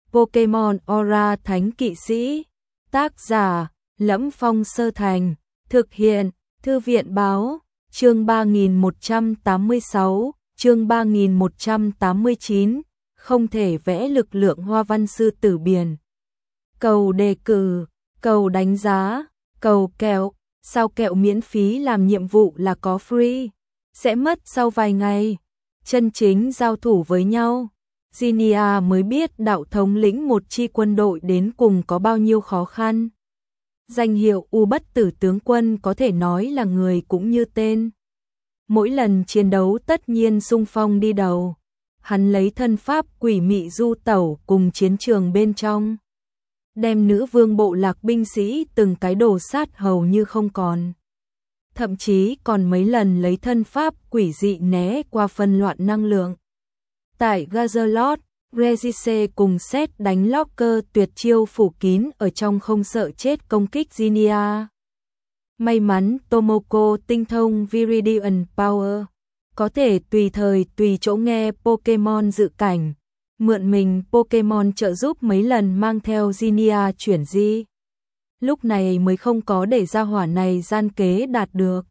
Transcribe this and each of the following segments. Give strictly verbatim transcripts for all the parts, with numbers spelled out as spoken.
Pokemon Aura Thánh Kỵ Sĩ. Tác giả: Lẫm Phong Sơ Thành. Thực hiện: Thư viện báo. Chương ba nghìn một trăm tám mươi sáu, chương ba nghìn một trăm tám mươi chín, không thể vẽ lực lượng hoa văn sư tử biển. Cầu đề cử, cầu đánh giá, cầu kẹo, sao kẹo miễn phí làm nhiệm vụ là có free, sẽ mất sau vài ngày. Chân chính giao thủ với nhau, Zinnia mới biết đạo thống lĩnh một chi quân đội đến cùng có bao nhiêu khó khăn. Danh hiệu U Bất Tử tướng quân có thể nói là người cũng như tên. Mỗi lần chiến đấu tất nhiên xung phong đi đầu. Hắn lấy thân pháp quỷ mị du tẩu cùng chiến trường bên trong, đem nữ vương bộ lạc binh sĩ từng cái đổ sát hầu như không còn. Thậm chí còn mấy lần lấy thân pháp quỷ dị né qua phân loạn năng lượng. Tại Gazalot, Regise cùng Seth đánh Locker tuyệt chiêu phủ kín ở trong không sợ chết công kích Zinnia. May mắn Tomoko tinh thông Viridian Power, có thể tùy thời tùy chỗ nghe Pokemon dự cảnh, mượn mình Pokemon trợ giúp mấy lần mang theo Zinnia chuyển di. Lúc này mới không có để gia hỏa này gian kế đạt được.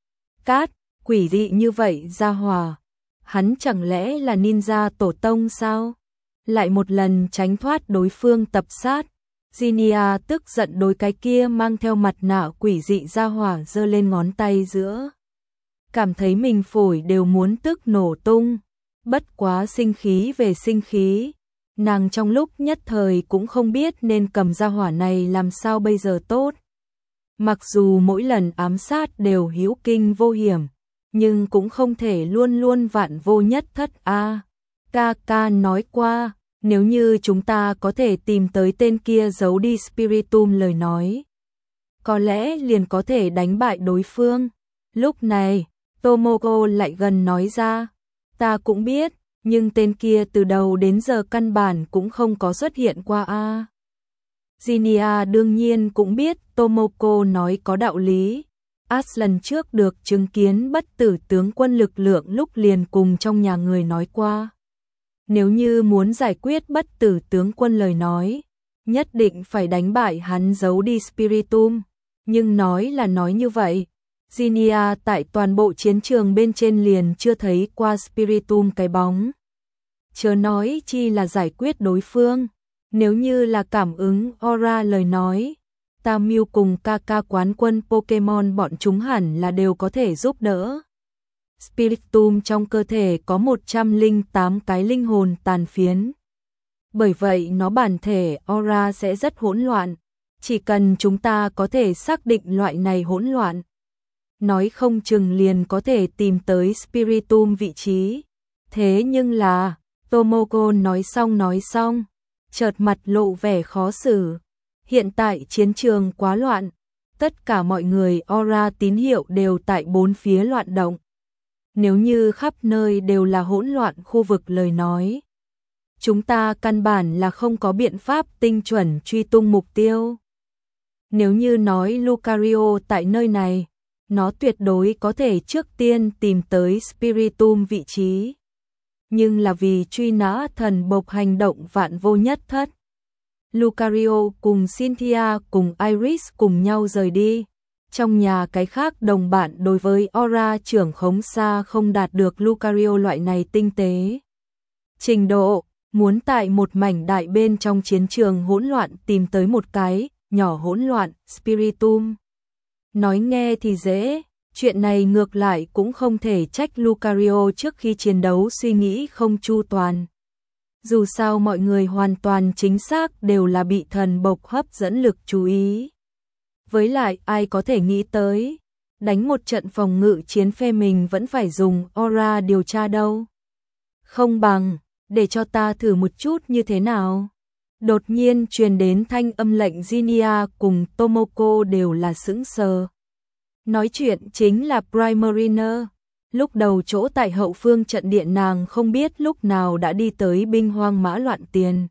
Cát, quỷ dị như vậy gia hỏa, hắn chẳng lẽ là ninja tổ tông sao? Lại một lần tránh thoát đối phương tập sát. Zinnia tức giận đối cái kia mang theo mặt nạ quỷ dị gia hỏa giơ lên ngón tay giữa. Cảm thấy mình phổi đều muốn tức nổ tung. Bất quá sinh khí về sinh khí, nàng trong lúc nhất thời cũng không biết nên cầm gia hỏa này làm sao bây giờ tốt. Mặc dù mỗi lần ám sát đều hữu kinh vô hiểm, nhưng cũng không thể luôn luôn vạn vô nhất thất a. À, ca ca nói qua, nếu như chúng ta có thể tìm tới tên kia giấu đi Spiritomb lời nói, có lẽ liền có thể đánh bại đối phương. Lúc này, Tomoko lại gần nói ra, ta cũng biết, nhưng tên kia từ đầu đến giờ căn bản cũng không có xuất hiện qua a. À. Zinnia đương nhiên cũng biết Tomoko nói có đạo lý. Aslan trước được chứng kiến bất tử tướng quân lực lượng lúc liền cùng trong nhà người nói qua. Nếu như muốn giải quyết bất tử tướng quân lời nói, nhất định phải đánh bại hắn giấu đi Spiritomb. Nhưng nói là nói như vậy, Zinnia tại toàn bộ chiến trường bên trên liền chưa thấy qua Spiritomb cái bóng. Chớ nói chi là giải quyết đối phương. Nếu như là cảm ứng aura lời nói, Tamil cùng Kaka quán quân Pokemon bọn chúng hẳn là đều có thể giúp đỡ. Spiritomb trong cơ thể có một trăm lẻ tám cái linh hồn tàn phiến. Bởi vậy nó bản thể aura sẽ rất hỗn loạn. Chỉ cần chúng ta có thể xác định loại này hỗn loạn, nói không chừng liền có thể tìm tới Spiritomb vị trí. Thế nhưng là, Tomoko nói xong nói xong, chợt mặt lộ vẻ khó xử. Hiện tại chiến trường quá loạn, tất cả mọi người aura tín hiệu đều tại bốn phía loạn động. Nếu như khắp nơi đều là hỗn loạn khu vực lời nói, chúng ta căn bản là không có biện pháp tinh chuẩn truy tung mục tiêu. Nếu như nói Lucario tại nơi này, nó tuyệt đối có thể trước tiên tìm tới Spiritomb vị trí. Nhưng là vì truy nã thần bộc hành động vạn vô nhất thất, Lucario cùng Cynthia cùng Iris cùng nhau rời đi. Trong nhà cái khác đồng bạn đối với aura trưởng khống xa không đạt được Lucario loại này tinh tế trình độ, muốn tại một mảnh đại bên trong chiến trường hỗn loạn tìm tới một cái nhỏ hỗn loạn Spiritomb. Nói nghe thì dễ, chuyện này ngược lại cũng không thể trách Lucario trước khi chiến đấu suy nghĩ không chu toàn. Dù sao mọi người hoàn toàn chính xác đều là bị thần bộc hấp dẫn lực chú ý. Với lại ai có thể nghĩ tới, đánh một trận phòng ngự chiến phe mình vẫn phải dùng aura điều tra đâu. Không bằng, để cho ta thử một chút như thế nào. Đột nhiên truyền đến thanh âm lệnh. Zinnia cùng Tomoko đều là sững sờ. Nói chuyện chính là Primarina. Lúc đầu chỗ tại hậu phương trận điện nàng không biết lúc nào đã đi tới binh hoang mã loạn tiền.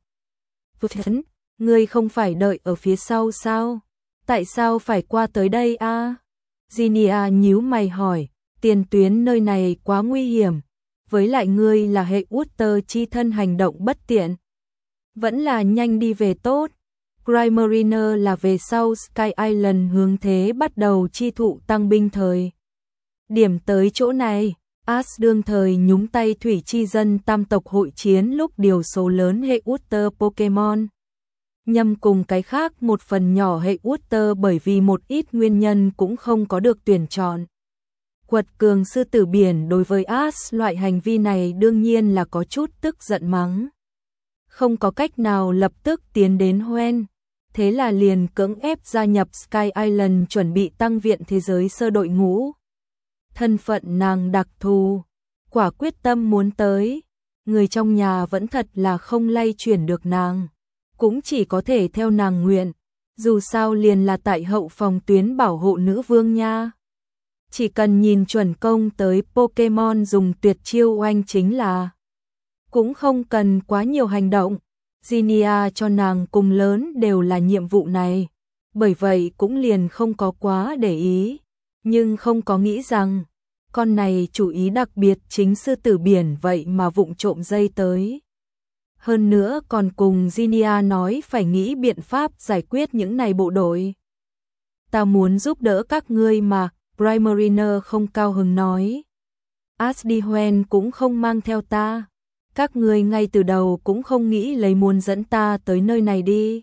Thấn, ngươi không phải đợi ở phía sau sao? Tại sao phải qua tới đây a? À? Zinnia nhíu mày hỏi, tiền tuyến nơi này quá nguy hiểm, với lại ngươi là hệ Water chi thân hành động bất tiện. Vẫn là nhanh đi về tốt. Primariner là về sau Sky Island hướng thế bắt đầu chi thụ tăng binh thời. Điểm tới chỗ này, Ash đương thời nhúng tay thủy chi dân tam tộc hội chiến lúc điều số lớn hệ Water Pokemon. Nhằm cùng cái khác một phần nhỏ hệ Water bởi vì một ít nguyên nhân cũng không có được tuyển chọn. Quật cường sư tử biển đối với Ash loại hành vi này đương nhiên là có chút tức giận mắng. Không có cách nào lập tức tiến đến Hoenn, thế là liền cưỡng ép gia nhập Sky Island chuẩn bị tăng viện thế giới sơ đội ngũ. Thân phận nàng đặc thù, quả quyết tâm muốn tới, người trong nhà vẫn thật là không lay chuyển được nàng, cũng chỉ có thể theo nàng nguyện, dù sao liền là tại hậu phòng tuyến bảo hộ nữ vương nha. Chỉ cần nhìn chuẩn công tới Pokemon dùng tuyệt chiêu oanh chính là, cũng không cần quá nhiều hành động. Zinnia cho nàng cùng lớn đều là nhiệm vụ này, bởi vậy cũng liền không có quá để ý, nhưng không có nghĩ rằng con này chủ ý đặc biệt chính sư tử biển vậy mà vụng trộm dây tới. Hơn nữa còn cùng Zinnia nói phải nghĩ biện pháp giải quyết những này bộ đội. Ta muốn giúp đỡ các ngươi mà, Primariner không cao hứng nói. Ash đi Hoenn cũng không mang theo ta. Các ngươi ngay từ đầu cũng không nghĩ lấy muốn dẫn ta tới nơi này đi.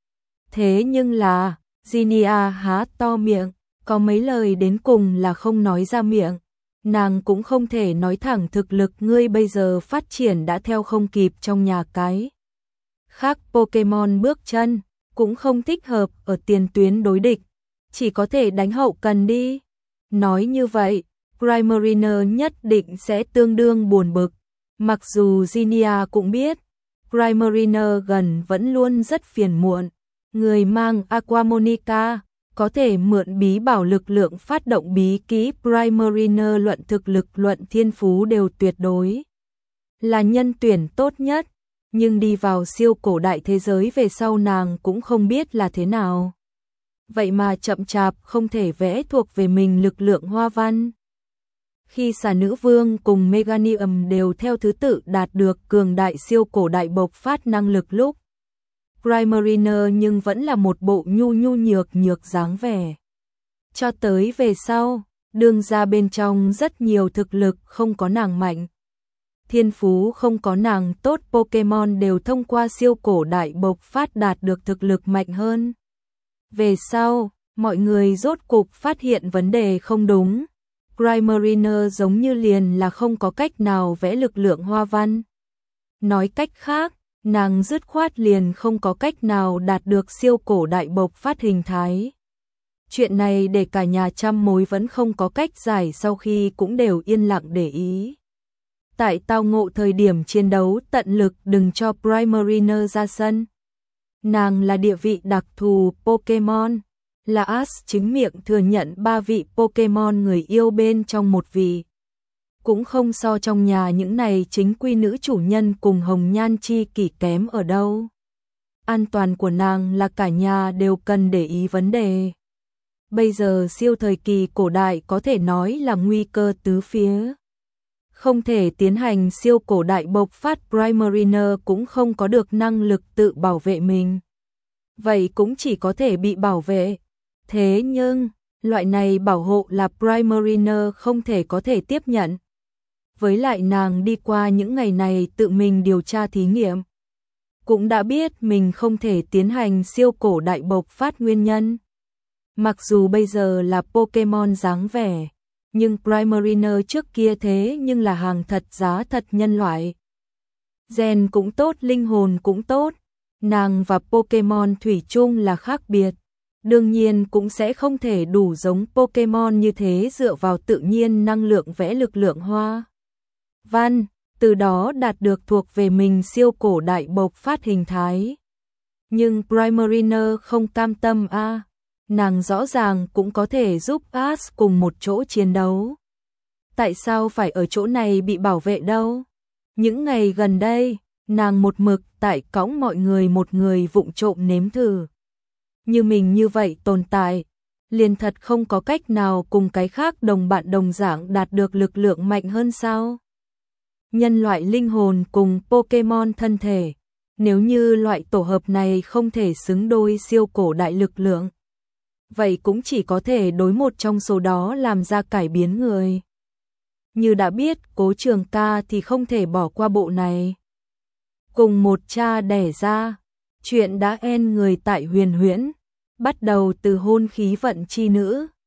Thế nhưng là, Zinnia há to miệng, có mấy lời đến cùng là không nói ra miệng. Nàng cũng không thể nói thẳng thực lực ngươi bây giờ phát triển đã theo không kịp trong nhà cái. Khác Pokemon bước chân, cũng không thích hợp ở tiền tuyến đối địch, chỉ có thể đánh hậu cần đi. Nói như vậy, Primariner nhất định sẽ tương đương buồn bực. Mặc dù Zinnia cũng biết, Primariner gần vẫn luôn rất phiền muộn. Người mang Aquamonica có thể mượn bí bảo lực lượng phát động bí kỹ Primariner luận thực lực luận thiên phú đều tuyệt đối là nhân tuyển tốt nhất, nhưng đi vào siêu cổ đại thế giới về sau nàng cũng không biết là thế nào. Vậy mà chậm chạp không thể vẽ thuộc về mình lực lượng hoa văn. Khi xà nữ vương cùng Meganium đều theo thứ tự đạt được cường đại siêu cổ đại bộc phát năng lực lúc, Primariner nhưng vẫn là một bộ nhu nhu nhược nhược dáng vẻ. Cho tới về sau, đương ra bên trong rất nhiều thực lực không có nàng mạnh. Thiên phú không có nàng tốt Pokemon đều thông qua siêu cổ đại bộc phát đạt được thực lực mạnh hơn. Về sau, mọi người rốt cục phát hiện vấn đề không đúng. Primariner giống như liền là không có cách nào vẽ lực lượng hoa văn. Nói cách khác, nàng dứt khoát liền không có cách nào đạt được siêu cổ đại bộc phát hình thái. Chuyện này để cả nhà trăm mối vẫn không có cách giải sau khi cũng đều yên lặng để ý. Tại tao ngộ thời điểm chiến đấu tận lực đừng cho Primariner ra sân. Nàng là địa vị đặc thù Pokemon, là Ash chính miệng thừa nhận ba vị Pokemon người yêu bên trong một vị. Cũng không so trong nhà những này chính quy nữ chủ nhân cùng Hồng Nhan chi kỷ kém ở đâu. An toàn của nàng là cả nhà đều cần để ý vấn đề. Bây giờ siêu thời kỳ cổ đại có thể nói là nguy cơ tứ phía. Không thể tiến hành siêu cổ đại bộc phát Primariner cũng không có được năng lực tự bảo vệ mình. Vậy cũng chỉ có thể bị bảo vệ. Thế nhưng, loại này bảo hộ là Primariner không thể có thể tiếp nhận. Với lại nàng đi qua những ngày này tự mình điều tra thí nghiệm. Cũng đã biết mình không thể tiến hành siêu cổ đại bộc phát nguyên nhân. Mặc dù bây giờ là Pokemon dáng vẻ, nhưng Primariner trước kia thế nhưng là hàng thật giá thật nhân loại. Gen cũng tốt, linh hồn cũng tốt, nàng và Pokemon thủy chung là khác biệt. Đương nhiên cũng sẽ không thể đủ giống Pokemon như thế dựa vào tự nhiên năng lượng vẽ lực lượng hoa văn, từ đó đạt được thuộc về mình siêu cổ đại bộc phát hình thái. Nhưng Primariner không cam tâm a, à. Nàng rõ ràng cũng có thể giúp Ash cùng một chỗ chiến đấu. Tại sao phải ở chỗ này bị bảo vệ đâu? Những ngày gần đây, nàng một mực tại cõng mọi người một người vụng trộm nếm thử. Như mình như vậy tồn tại, liền thật không có cách nào cùng cái khác đồng bạn đồng dạng đạt được lực lượng mạnh hơn sao? Nhân loại linh hồn cùng Pokemon thân thể, Nếu như loại tổ hợp này không thể xứng đôi siêu cổ đại lực lượng, vậy cũng chỉ có thể đối một trong số đó làm ra cải biến người. Như đã biết, Cố Trường Ca thì không thể bỏ qua bộ này. Cùng một cha đẻ ra, chuyện đã en người tại Huyền Huyễn, bắt đầu từ hôn khí vận chi nữ,